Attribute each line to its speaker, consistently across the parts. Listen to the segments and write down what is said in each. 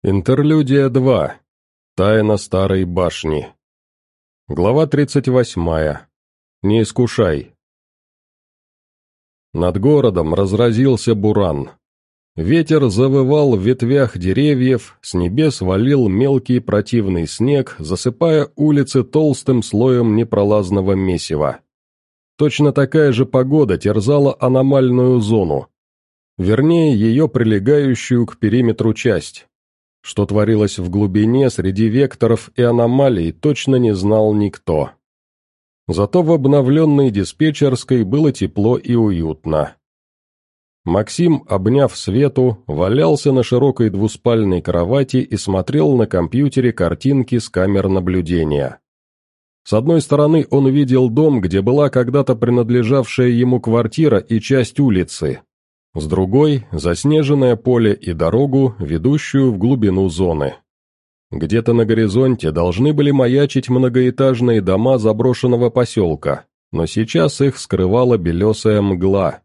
Speaker 1: Интерлюдия 2. Тайна старой башни. Глава 38. Не искушай. Над городом разразился буран. Ветер завывал в ветвях деревьев, с небес валил мелкий противный снег, засыпая улицы толстым слоем непролазного месива. Точно такая же погода терзала аномальную зону, вернее, ее прилегающую к периметру часть. Что творилось в глубине среди векторов и аномалий, точно не знал никто. Зато в обновленной диспетчерской было тепло и уютно. Максим, обняв Свету, валялся на широкой двуспальной кровати и смотрел на компьютере картинки с камер наблюдения. С одной стороны он видел дом, где была когда-то принадлежавшая ему квартира и часть улицы. С другой – заснеженное поле и дорогу, ведущую в глубину зоны. Где-то на горизонте должны были маячить многоэтажные дома заброшенного поселка, но сейчас их скрывала белесая мгла.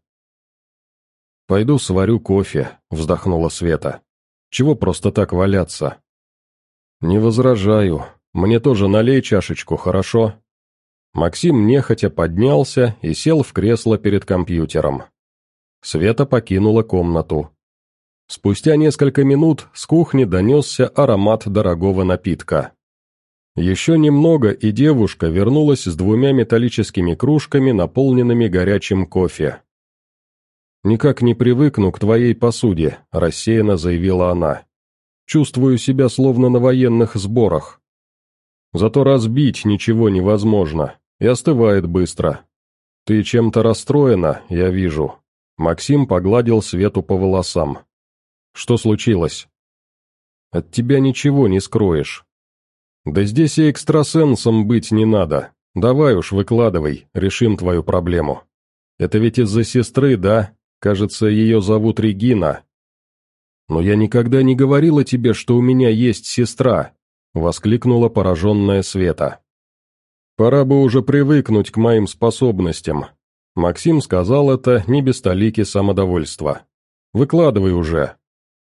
Speaker 1: «Пойду сварю кофе», – вздохнула Света. «Чего просто так валяться?» «Не возражаю. Мне тоже налей чашечку, хорошо?» Максим нехотя поднялся и сел в кресло перед компьютером. Света покинула комнату. Спустя несколько минут с кухни донесся аромат дорогого напитка. Еще немного, и девушка вернулась с двумя металлическими кружками, наполненными горячим кофе. «Никак не привыкну к твоей посуде», – рассеянно заявила она. «Чувствую себя словно на военных сборах. Зато разбить ничего невозможно, и остывает быстро. Ты чем-то расстроена, я вижу». Максим погладил Свету по волосам. «Что случилось?» «От тебя ничего не скроешь». «Да здесь и экстрасенсом быть не надо. Давай уж, выкладывай, решим твою проблему. Это ведь из-за сестры, да? Кажется, ее зовут Регина». «Но я никогда не говорила тебе, что у меня есть сестра», — воскликнула пораженная Света. «Пора бы уже привыкнуть к моим способностям». Максим сказал это не без толики самодовольства. «Выкладывай уже».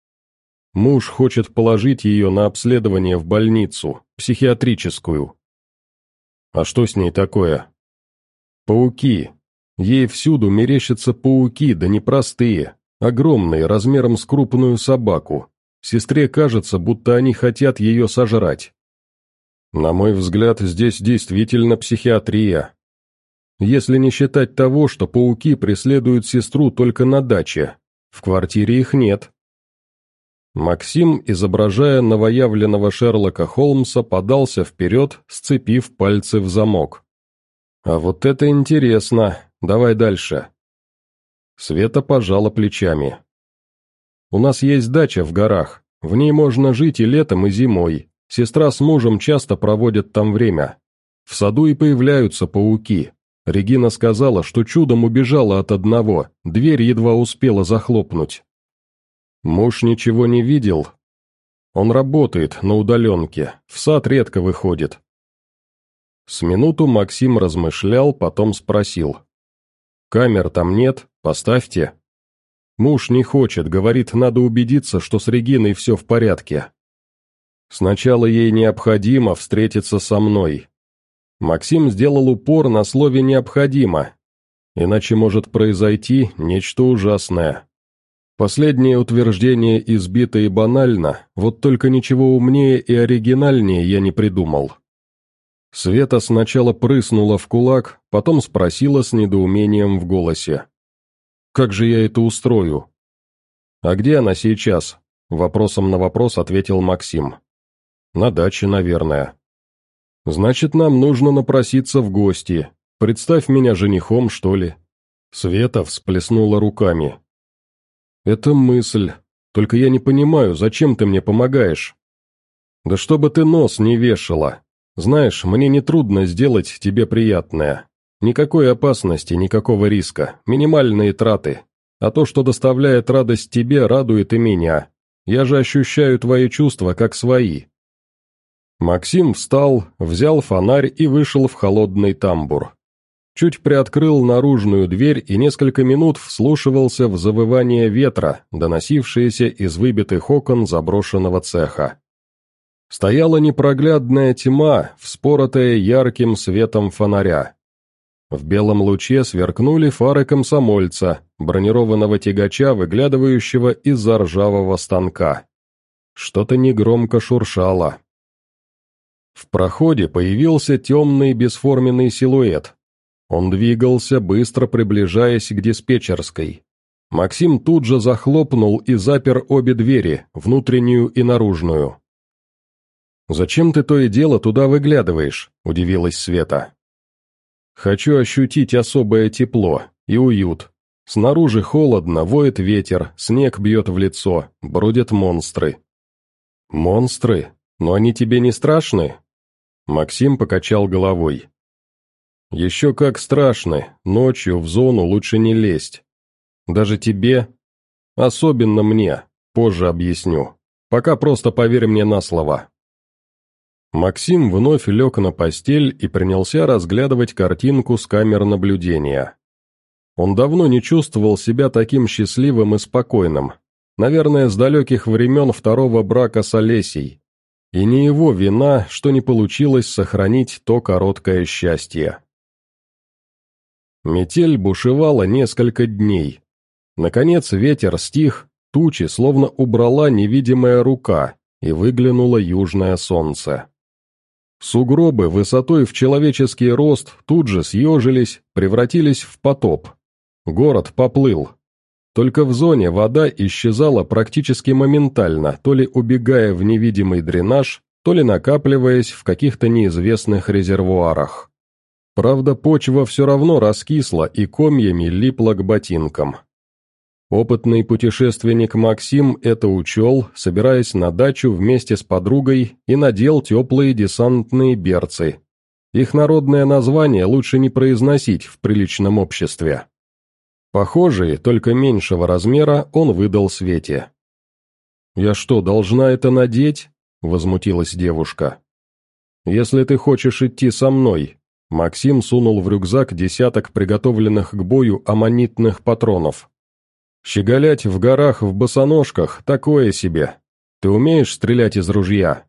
Speaker 1: Муж хочет положить ее на обследование в больницу, психиатрическую. А что с ней такое? Пауки. Ей всюду мерещатся пауки, да не простые, огромные, размером с крупную собаку. Сестре кажется, будто они хотят ее сожрать. На мой взгляд, здесь действительно психиатрия. Если не считать того, что пауки преследуют сестру только на даче, в квартире их нет. Максим, изображая новоявленного Шерлока Холмса, подался вперед, сцепив пальцы в замок. «А вот это интересно, давай дальше». Света пожала плечами. «У нас есть дача в горах, в ней можно жить и летом, и зимой, сестра с мужем часто проводят там время. В саду и появляются пауки». Регина сказала, что чудом убежала от одного, дверь едва успела захлопнуть. Муж ничего не видел. Он работает на удаленке, в сад редко выходит. С минуту Максим размышлял, потом спросил. «Камер там нет, поставьте». Муж не хочет, говорит, надо убедиться, что с Региной все в порядке. Сначала ей необходимо встретиться со мной. Максим сделал упор на слове «необходимо», иначе может произойти нечто ужасное. Последнее утверждение избито и банально, вот только ничего умнее и оригинальнее я не придумал. Света сначала прыснула в кулак, потом спросила с недоумением в голосе. «Как же я это устрою?» «А где она сейчас?» – вопросом на вопрос ответил Максим. «На даче, наверное». «Значит, нам нужно напроситься в гости. Представь меня женихом, что ли?» Света всплеснула руками. «Это мысль. Только я не понимаю, зачем ты мне помогаешь?» «Да чтобы ты нос не вешала. Знаешь, мне нетрудно сделать тебе приятное. Никакой опасности, никакого риска, минимальные траты. А то, что доставляет радость тебе, радует и меня. Я же ощущаю твои чувства как свои». Максим встал, взял фонарь и вышел в холодный тамбур. Чуть приоткрыл наружную дверь и несколько минут вслушивался в завывание ветра, доносившееся из выбитых окон заброшенного цеха. Стояла непроглядная тьма, вспоротая ярким светом фонаря. В белом луче сверкнули фары комсомольца, бронированного тягача, выглядывающего из-за ржавого станка. Что-то негромко шуршало. В проходе появился темный бесформенный силуэт. Он двигался, быстро приближаясь к диспетчерской. Максим тут же захлопнул и запер обе двери, внутреннюю и наружную. «Зачем ты то и дело туда выглядываешь?» – удивилась Света. «Хочу ощутить особое тепло и уют. Снаружи холодно, воет ветер, снег бьет в лицо, бродят монстры». «Монстры? Но они тебе не страшны?» Максим покачал головой. «Еще как страшны, ночью в зону лучше не лезть. Даже тебе? Особенно мне, позже объясню. Пока просто поверь мне на слово». Максим вновь лег на постель и принялся разглядывать картинку с камер наблюдения. Он давно не чувствовал себя таким счастливым и спокойным, наверное, с далеких времен второго брака с Олесей. И не его вина, что не получилось сохранить то короткое счастье. Метель бушевала несколько дней. Наконец ветер стих, тучи словно убрала невидимая рука, и выглянуло южное солнце. Сугробы высотой в человеческий рост тут же съежились, превратились в потоп. Город поплыл. Только в зоне вода исчезала практически моментально, то ли убегая в невидимый дренаж, то ли накапливаясь в каких-то неизвестных резервуарах. Правда, почва все равно раскисла и комьями липла к ботинкам. Опытный путешественник Максим это учел, собираясь на дачу вместе с подругой, и надел теплые десантные берцы. Их народное название лучше не произносить в приличном обществе. Похожие, только меньшего размера, он выдал Свете. «Я что, должна это надеть?» – возмутилась девушка. «Если ты хочешь идти со мной». Максим сунул в рюкзак десяток приготовленных к бою аммонитных патронов. «Щеголять в горах в босоножках – такое себе. Ты умеешь стрелять из ружья?»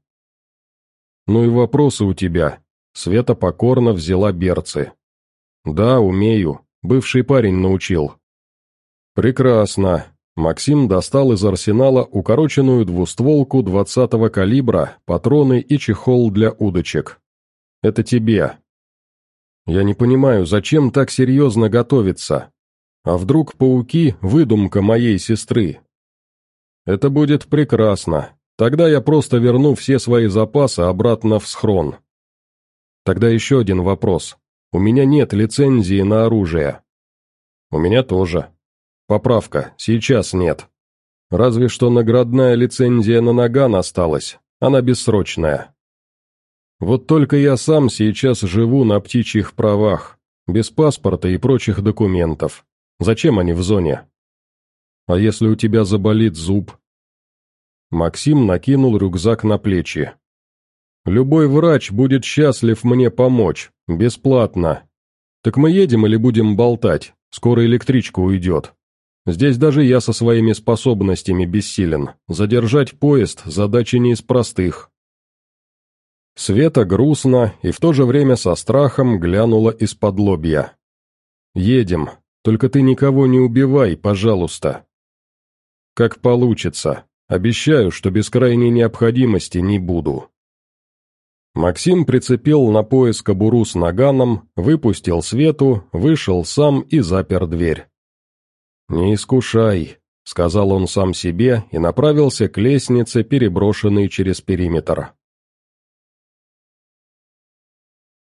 Speaker 1: «Ну и вопросы у тебя». Света покорно взяла берцы. «Да, умею. Бывший парень научил». «Прекрасно». Максим достал из арсенала укороченную двустволку 20-го калибра, патроны и чехол для удочек. «Это тебе». «Я не понимаю, зачем так серьезно готовиться? А вдруг пауки – выдумка моей сестры?» «Это будет прекрасно. Тогда я просто верну все свои запасы обратно в схрон». «Тогда еще один вопрос. У меня нет лицензии на оружие». «У меня тоже. Поправка, сейчас нет. Разве что наградная лицензия на наган осталась, она бессрочная. Вот только я сам сейчас живу на птичьих правах, без паспорта и прочих документов. Зачем они в зоне? А если у тебя заболит зуб?» Максим накинул рюкзак на плечи. «Любой врач будет счастлив мне помочь, бесплатно. Так мы едем или будем болтать? Скоро электричка уйдет. Здесь даже я со своими способностями бессилен. Задержать поезд – задача не из простых». Света грустно и в то же время со страхом глянула из-под лобья. «Едем, только ты никого не убивай, пожалуйста». «Как получится. Обещаю, что без крайней необходимости не буду». Максим прицепил на пояс кобуру с наганом, выпустил Свету, вышел сам и запер дверь. «Не искушай», — сказал он сам себе и направился к лестнице, переброшенной через периметр.